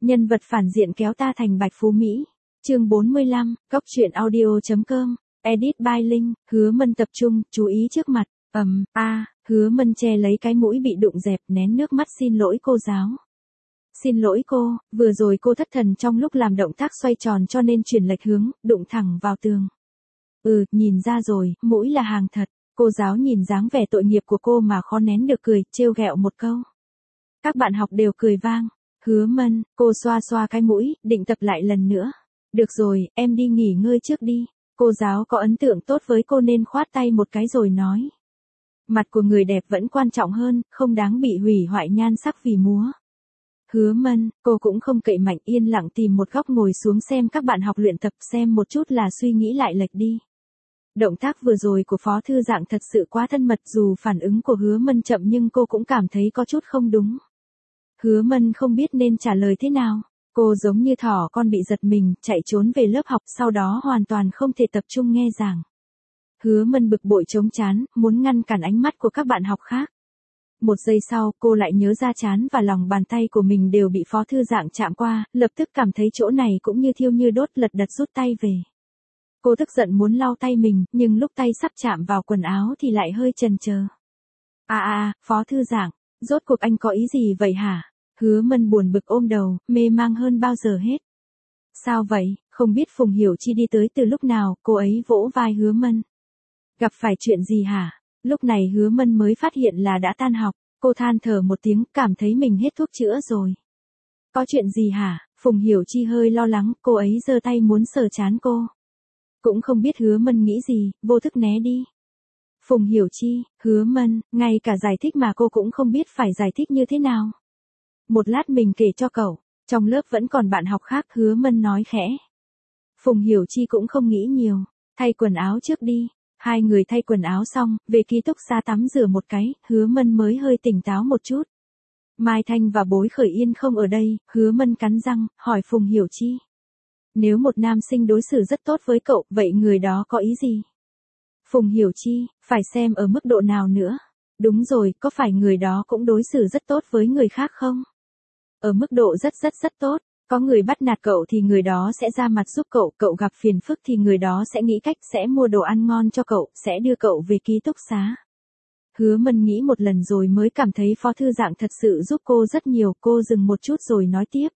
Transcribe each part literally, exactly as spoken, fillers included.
Nhân vật phản diện kéo ta thành Bạch Phú Mỹ. Chương bốn mươi lăm, cóc truyện audio chấm com, edit by Linh. Hứa Mân tập trung, chú ý trước mặt. Ầm, a, à, Hứa Mân che lấy cái mũi bị đụng dẹp, nén nước mắt xin lỗi cô giáo. Xin lỗi cô, vừa rồi cô thất thần trong lúc làm động tác xoay tròn cho nên chuyển lệch hướng, đụng thẳng vào tường. Ừ, nhìn ra rồi, mũi là hàng thật. Cô giáo nhìn dáng vẻ tội nghiệp của cô mà khó nén được cười, trêu ghẹo một câu. Các bạn học đều cười vang. Hứa Mân, cô xoa xoa cái mũi, định tập lại lần nữa. Được rồi, em đi nghỉ ngơi trước đi. Cô giáo có ấn tượng tốt với cô nên khoát tay một cái rồi nói. Mặt của người đẹp vẫn quan trọng hơn, không đáng bị hủy hoại nhan sắc vì múa. Hứa Mân, cô cũng không cậy mạnh, yên lặng tìm một góc ngồi xuống xem các bạn học luyện tập, xem một chút là suy nghĩ lại lệch đi. Động tác vừa rồi của Phó Thư Dạng thật sự quá thân mật, dù phản ứng của Hứa Mân chậm nhưng cô cũng cảm thấy có chút không đúng. Hứa Mân không biết nên trả lời thế nào. Cô giống như thỏ con bị giật mình, chạy trốn về lớp học, sau đó hoàn toàn không thể tập trung nghe giảng. Hứa Mân bực bội chống chán, muốn ngăn cản ánh mắt của các bạn học khác. Một giây sau, cô lại nhớ ra trán và lòng bàn tay của mình đều bị Phó Thư Dạng chạm qua, lập tức cảm thấy chỗ này cũng như thiêu như đốt, lật đật rút tay về. Cô tức giận muốn lau tay mình, nhưng lúc tay sắp chạm vào quần áo thì lại hơi chần chờ. À à, Phó Thư Dạng, rốt cuộc anh có ý gì vậy hả? Hứa Mân buồn bực ôm đầu, mê mang hơn bao giờ hết. Sao vậy, không biết Phùng Hiểu Chi đi tới từ lúc nào, cô ấy vỗ vai Hứa Mân. Gặp phải chuyện gì hả? Lúc này Hứa Mân mới phát hiện là đã tan học, cô than thở một tiếng, cảm thấy mình hết thuốc chữa rồi. Có chuyện gì hả? Phùng Hiểu Chi hơi lo lắng, cô ấy giơ tay muốn sờ trán cô. Cũng không biết Hứa Mân nghĩ gì, vô thức né đi. Phùng Hiểu Chi, Hứa Mân, ngay cả giải thích mà cô cũng không biết phải giải thích như thế nào. Một lát mình kể cho cậu, trong lớp vẫn còn bạn học khác, Hứa Mân nói khẽ. Phùng Hiểu Chi cũng không nghĩ nhiều, thay quần áo trước đi. Hai người thay quần áo xong, về ký túc xá tắm rửa một cái, Hứa Mân mới hơi tỉnh táo một chút. Mai Thanh và Bối Khởi Yên không ở đây, Hứa Mân cắn răng, hỏi Phùng Hiểu Chi. Nếu một nam sinh đối xử rất tốt với cậu, vậy người đó có ý gì? Phùng Hiểu Chi, phải xem ở mức độ nào nữa. Đúng rồi, có phải người đó cũng đối xử rất tốt với người khác không? Ở mức độ rất rất rất tốt. Có người bắt nạt cậu thì người đó sẽ ra mặt giúp cậu, cậu gặp phiền phức thì người đó sẽ nghĩ cách, sẽ mua đồ ăn ngon cho cậu, sẽ đưa cậu về ký túc xá. Hứa Mân nghĩ một lần rồi mới cảm thấy Phó Thư Dạng thật sự giúp cô rất nhiều, cô dừng một chút rồi nói tiếp.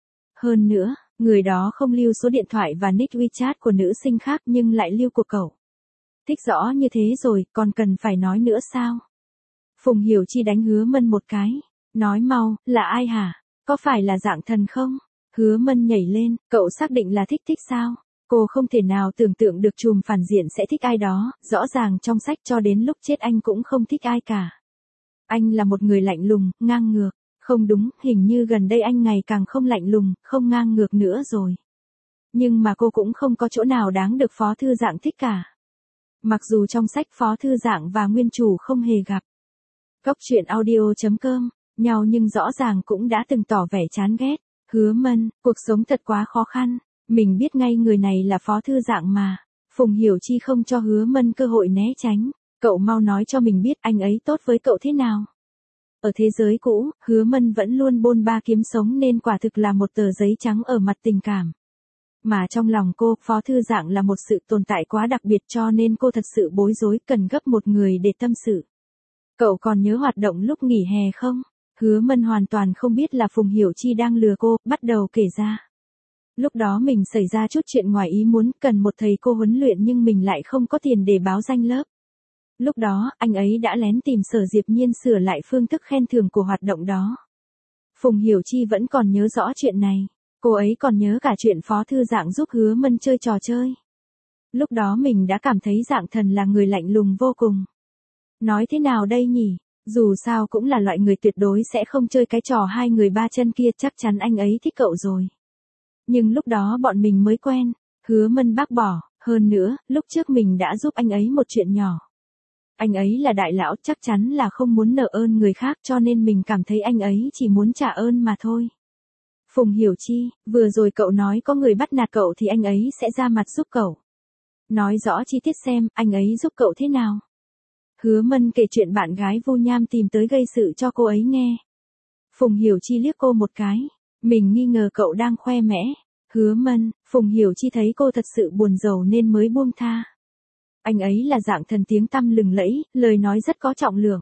Hơn nữa, người đó không lưu số điện thoại và nick WeChat của nữ sinh khác nhưng lại lưu của cậu. Thích rõ như thế rồi, còn cần phải nói nữa sao? Phùng Hiểu Chi đánh Hứa Mân một cái. Nói mau, là ai hả? Có phải là Dạng Thần không? Hứa Mân nhảy lên, cậu xác định là thích thích sao? Cô không thể nào tưởng tượng được trùm phản diện sẽ thích ai đó, rõ ràng trong sách cho đến lúc chết anh cũng không thích ai cả. Anh là một người lạnh lùng, ngang ngược. Không đúng, hình như gần đây anh ngày càng không lạnh lùng, không ngang ngược nữa rồi. Nhưng mà cô cũng không có chỗ nào đáng được Phó Thư Dạng thích cả. Mặc dù trong sách Phó Thư Dạng và nguyên chủ không hề gặp. Cóc truyện audio chấm com, nhau nhưng rõ ràng cũng đã từng tỏ vẻ chán ghét. Hứa Mân, cuộc sống thật quá khó khăn, mình biết ngay người này là Phó Thư Dạng mà. Phùng Hiểu Chi không cho Hứa Mân cơ hội né tránh, cậu mau nói cho mình biết anh ấy tốt với cậu thế nào. Ở thế giới cũ, Hứa Mân vẫn luôn bôn ba kiếm sống nên quả thực là một tờ giấy trắng ở mặt tình cảm. Mà trong lòng cô, Phó Thư Dạng là một sự tồn tại quá đặc biệt cho nên cô thật sự bối rối, cần gấp một người để tâm sự. Cậu còn nhớ hoạt động lúc nghỉ hè không? Hứa Mân hoàn toàn không biết là Phùng Hiểu Chi đang lừa cô, bắt đầu kể ra. Lúc đó mình xảy ra chút chuyện ngoài ý muốn, cần một thầy cô huấn luyện nhưng mình lại không có tiền để báo danh lớp. Lúc đó, anh ấy đã lén tìm Sở Diệp Nhiên sửa lại phương thức khen thưởng của hoạt động đó. Phùng Hiểu Chi vẫn còn nhớ rõ chuyện này. Cô ấy còn nhớ cả chuyện Phó Thư Dạng giúp Hứa Mân chơi trò chơi. Lúc đó mình đã cảm thấy Dạng Thần là người lạnh lùng vô cùng. Nói thế nào đây nhỉ? Dù sao cũng là loại người tuyệt đối sẽ không chơi cái trò hai người ba chân kia, chắc chắn anh ấy thích cậu rồi. Nhưng lúc đó bọn mình mới quen, Hứa Mân bác bỏ, hơn nữa, lúc trước mình đã giúp anh ấy một chuyện nhỏ. Anh ấy là đại lão, chắc chắn là không muốn nợ ơn người khác cho nên mình cảm thấy anh ấy chỉ muốn trả ơn mà thôi. Phùng Hiểu Chi, vừa rồi cậu nói có người bắt nạt cậu thì anh ấy sẽ ra mặt giúp cậu. Nói rõ chi tiết xem, anh ấy giúp cậu thế nào? Hứa Mân kể chuyện bạn gái Vu Nham tìm tới gây sự cho cô ấy nghe. Phùng Hiểu Chi liếc cô một cái. Mình nghi ngờ cậu đang khoe mẽ. Hứa Mân, Phùng Hiểu Chi thấy cô thật sự buồn rầu nên mới buông tha. Anh ấy là dạng thần tiếng tăm lừng lẫy, lời nói rất có trọng lượng.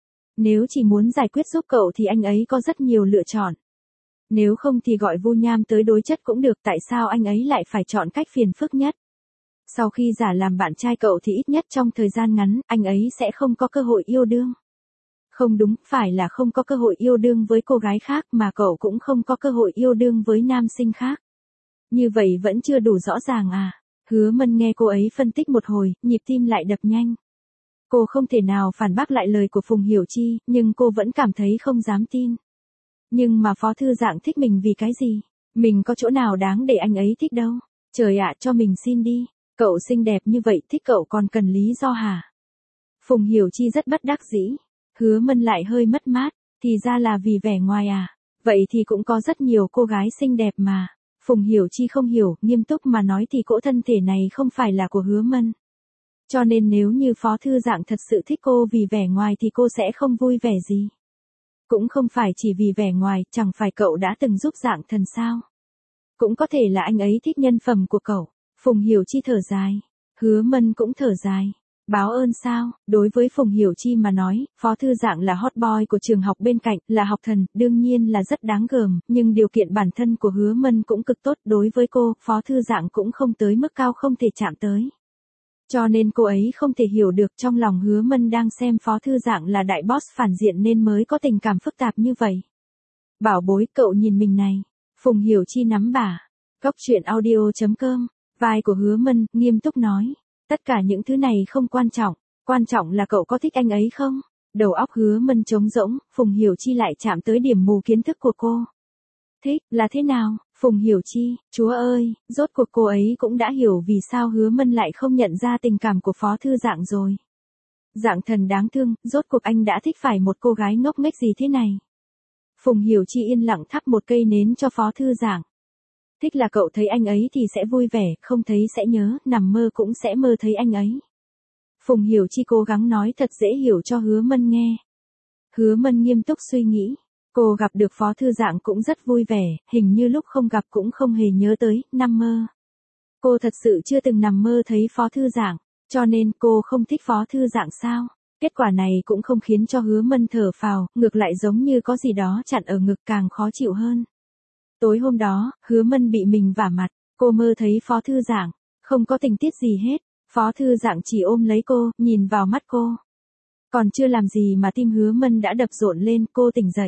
Nếu chỉ muốn giải quyết giúp cậu thì anh ấy có rất nhiều lựa chọn. Nếu không thì gọi Vu Nham tới đối chất cũng được, tại sao anh ấy lại phải chọn cách phiền phức nhất? Sau khi giả làm bạn trai cậu thì ít nhất trong thời gian ngắn, anh ấy sẽ không có cơ hội yêu đương. Không đúng, phải là không có cơ hội yêu đương với cô gái khác mà cậu cũng không có cơ hội yêu đương với nam sinh khác. Như vậy vẫn chưa đủ rõ ràng à? Hứa Mân nghe cô ấy phân tích một hồi, nhịp tim lại đập nhanh. Cô không thể nào phản bác lại lời của Phùng Hiểu Chi, nhưng cô vẫn cảm thấy không dám tin. Nhưng mà Phó Thư Dạng thích mình vì cái gì? Mình có chỗ nào đáng để anh ấy thích đâu? Trời ạ, cho mình xin đi. Cậu xinh đẹp như vậy, thích cậu còn cần lý do hả? Phùng Hiểu Chi rất bất đắc dĩ. Hứa Mân lại hơi mất mát, thì ra là vì vẻ ngoài à? Vậy thì cũng có rất nhiều cô gái xinh đẹp mà. Phùng Hiểu Chi không hiểu, nghiêm túc mà nói thì cỗ thân thể này không phải là của Hứa Mân. Cho nên nếu như Phó Thư Dạng thật sự thích cô vì vẻ ngoài thì cô sẽ không vui vẻ gì. Cũng không phải chỉ vì vẻ ngoài, chẳng phải cậu đã từng giúp Dạng Thần sao? Cũng có thể là anh ấy thích nhân phẩm của cậu. Phùng Hiểu Chi thở dài. Hứa Mân cũng thở dài. Báo ơn sao? Đối với Phùng Hiểu Chi mà nói, Phó Thư Dạng là hot boy của trường học bên cạnh, là học thần, đương nhiên là rất đáng gờm, nhưng điều kiện bản thân của Hứa Mân cũng cực tốt. Đối với cô, Phó Thư Dạng cũng không tới mức cao không thể chạm tới. Cho nên cô ấy không thể hiểu được trong lòng Hứa Mân đang xem Phó Thư Dạng là đại boss phản diện nên mới có tình cảm phức tạp như vậy. Bảo bối, cậu nhìn mình này. Phùng Hiểu Chi nắm bả. Góc truyện audio chấm com. Vai của Hứa Mân, nghiêm túc nói. Tất cả những thứ này không quan trọng. Quan trọng là cậu có thích anh ấy không? Đầu óc Hứa Mân trống rỗng, Phùng Hiểu Chi lại chạm tới điểm mù kiến thức của cô. Thích, là thế nào? Phùng Hiểu Chi, chúa ơi, rốt cuộc cô ấy cũng đã hiểu vì sao Hứa Mân lại không nhận ra tình cảm của Phó Thư Dạng rồi. Dạng Thần đáng thương, rốt cuộc anh đã thích phải một cô gái ngốc nghếch gì thế này? Phùng Hiểu Chi yên lặng thắp một cây nến cho Phó Thư Dạng. Thích là cậu thấy anh ấy thì sẽ vui vẻ, không thấy sẽ nhớ, nằm mơ cũng sẽ mơ thấy anh ấy. Phùng Hiểu Chi cố gắng nói thật dễ hiểu cho Hứa Mân nghe. Hứa Mân nghiêm túc suy nghĩ. Cô gặp được Phó Thư Dạng cũng rất vui vẻ, hình như lúc không gặp cũng không hề nhớ tới, nằm mơ. Cô thật sự chưa từng nằm mơ thấy Phó Thư Dạng, cho nên cô không thích Phó Thư Dạng sao? Kết quả này cũng không khiến cho Hứa Mân thở phào, ngược lại giống như có gì đó chặn ở ngực càng khó chịu hơn. Tối hôm đó, Hứa Mân bị mình vả mặt, cô mơ thấy Phó Thư Dạng, không có tình tiết gì hết, Phó Thư Dạng chỉ ôm lấy cô, nhìn vào mắt cô. Còn chưa làm gì mà tim Hứa Mân đã đập rộn lên, cô tỉnh dậy.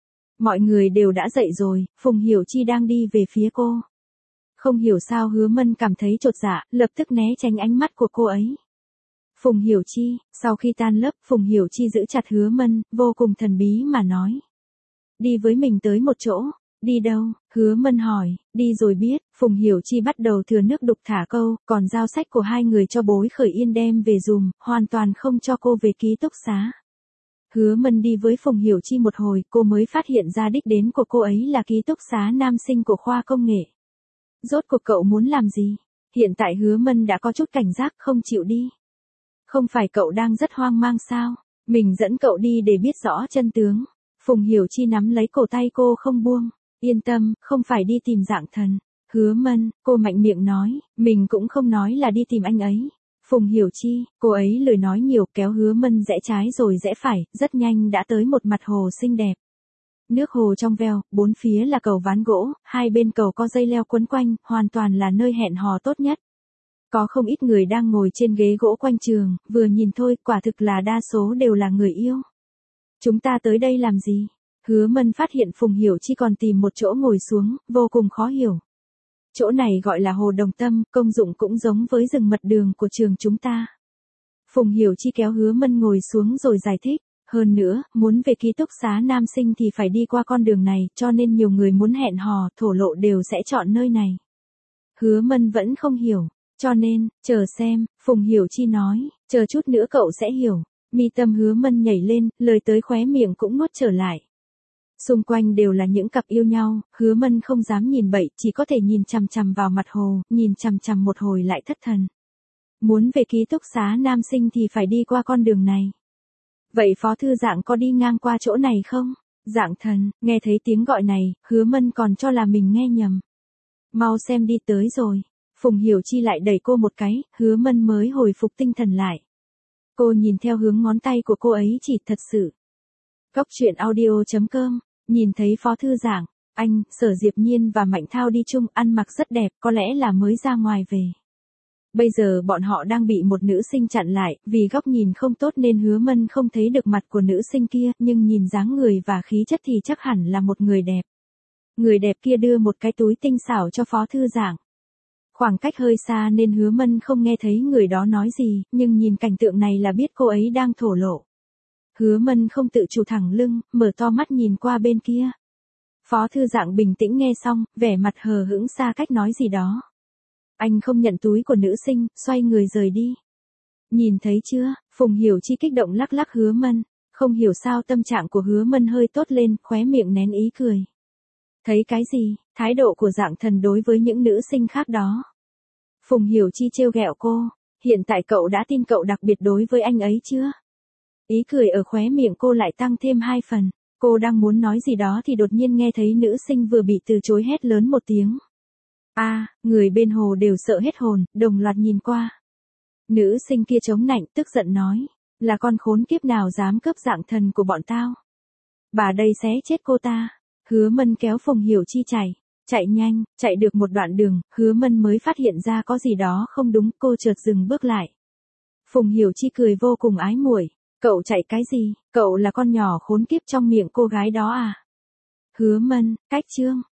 Mọi người đều đã dậy rồi, Phùng Hiểu Chi đang đi về phía cô. Không hiểu sao Hứa Mân cảm thấy chột dạ, lập tức né tránh ánh mắt của cô ấy. Phùng Hiểu Chi, sau khi tan lớp, Phùng Hiểu Chi giữ chặt Hứa Mân, vô cùng thần bí mà nói. Đi với mình tới một chỗ. Đi đâu? Hứa Mân hỏi. Đi rồi biết. Phùng Hiểu Chi bắt đầu thừa nước đục thả câu, còn giao sách của hai người cho Bối Khởi Yên đem về dùm, hoàn toàn không cho cô về ký túc xá. Hứa Mân đi với Phùng Hiểu Chi một hồi, cô mới phát hiện ra đích đến của cô ấy là ký túc xá nam sinh của khoa công nghệ. Rốt cuộc cậu muốn làm gì? Hiện tại Hứa Mân đã có chút cảnh giác không chịu đi. Không phải cậu đang rất hoang mang sao? Mình dẫn cậu đi để biết rõ chân tướng. Phùng Hiểu Chi nắm lấy cổ tay cô không buông. Yên tâm, không phải đi tìm Dạng Thần. Hứa Mân, cô mạnh miệng nói, mình cũng không nói là đi tìm anh ấy. Phùng Hiểu Chi, cô ấy lời nói nhiều, kéo Hứa Mân rẽ trái rồi rẽ phải, rất nhanh đã tới một mặt hồ xinh đẹp. Nước hồ trong veo, bốn phía là cầu ván gỗ, hai bên cầu có dây leo quấn quanh, hoàn toàn là nơi hẹn hò tốt nhất. Có không ít người đang ngồi trên ghế gỗ quanh trường, vừa nhìn thôi, quả thực là đa số đều là người yêu. Chúng ta tới đây làm gì? Hứa Mân phát hiện Phùng Hiểu Chi còn tìm một chỗ ngồi xuống, vô cùng khó hiểu. Chỗ này gọi là hồ Đồng Tâm, công dụng cũng giống với rừng mật đường của trường chúng ta. Phùng Hiểu Chi kéo Hứa Mân ngồi xuống rồi giải thích. Hơn nữa, muốn về ký túc xá nam sinh thì phải đi qua con đường này, cho nên nhiều người muốn hẹn hò, thổ lộ đều sẽ chọn nơi này. Hứa Mân vẫn không hiểu, cho nên, chờ xem, Phùng Hiểu Chi nói, chờ chút nữa cậu sẽ hiểu. Mi tâm Hứa Mân nhảy lên, lời tới khóe miệng cũng nuốt trở lại. Xung quanh đều là những cặp yêu nhau, Hứa Mân không dám nhìn bậy, chỉ có thể nhìn chằm chằm vào mặt hồ, nhìn chằm chằm một hồi lại thất thần. Muốn về ký túc xá nam sinh thì phải đi qua con đường này. Vậy Phó Thư Dạng có đi ngang qua chỗ này không? Dạng thần, nghe thấy tiếng gọi này, Hứa Mân còn cho là mình nghe nhầm. Mau xem đi tới rồi. Phùng Hiểu Chi lại đẩy cô một cái, Hứa Mân mới hồi phục tinh thần lại. Cô nhìn theo hướng ngón tay của cô ấy chỉ thật sự. Cốc truyện audio chấm com, nhìn thấy Phó Thư Giảng, anh, Sở Diệp Nhiên và Mạnh Thao đi chung, ăn mặc rất đẹp, có lẽ là mới ra ngoài về. Bây giờ bọn họ đang bị một nữ sinh chặn lại, vì góc nhìn không tốt nên Hứa Mân không thấy được mặt của nữ sinh kia, nhưng nhìn dáng người và khí chất thì chắc hẳn là một người đẹp. Người đẹp kia đưa một cái túi tinh xảo cho Phó Thư Giảng. Khoảng cách hơi xa nên Hứa Mân không nghe thấy người đó nói gì, nhưng nhìn cảnh tượng này là biết cô ấy đang thổ lộ. Hứa Mân không tự chủ thẳng lưng, mở to mắt nhìn qua bên kia. Phó Thư Giảng bình tĩnh nghe xong, vẻ mặt hờ hững xa cách nói gì đó. Anh không nhận túi của nữ sinh, xoay người rời đi. Nhìn thấy chưa, Phùng Hiểu Chi kích động lắc lắc Hứa Mân, không hiểu sao tâm trạng của Hứa Mân hơi tốt lên, khóe miệng nén ý cười. Thấy cái gì, thái độ của Dạng Thần đối với những nữ sinh khác đó. Phùng Hiểu Chi trêu ghẹo cô, hiện tại cậu đã tin cậu đặc biệt đối với anh ấy chưa? Ý cười ở khóe miệng cô lại tăng thêm hai phần, cô đang muốn nói gì đó thì đột nhiên nghe thấy nữ sinh vừa bị từ chối hét lớn một tiếng. A, à, người bên hồ đều sợ hết hồn, đồng loạt nhìn qua. Nữ sinh kia chống nạnh tức giận nói, là con khốn kiếp nào dám cướp Dạng Thần của bọn tao. Bà đây xé chết cô ta. Hứa Mân kéo Phùng Hiểu Chi chạy, chạy nhanh, chạy được một đoạn đường, Hứa Mân mới phát hiện ra có gì đó không đúng, cô chợt dừng bước lại. Phùng Hiểu Chi cười vô cùng ái muội, cậu chạy cái gì, cậu là con nhỏ khốn kiếp trong miệng cô gái đó à? Hứa Mân, cách chương.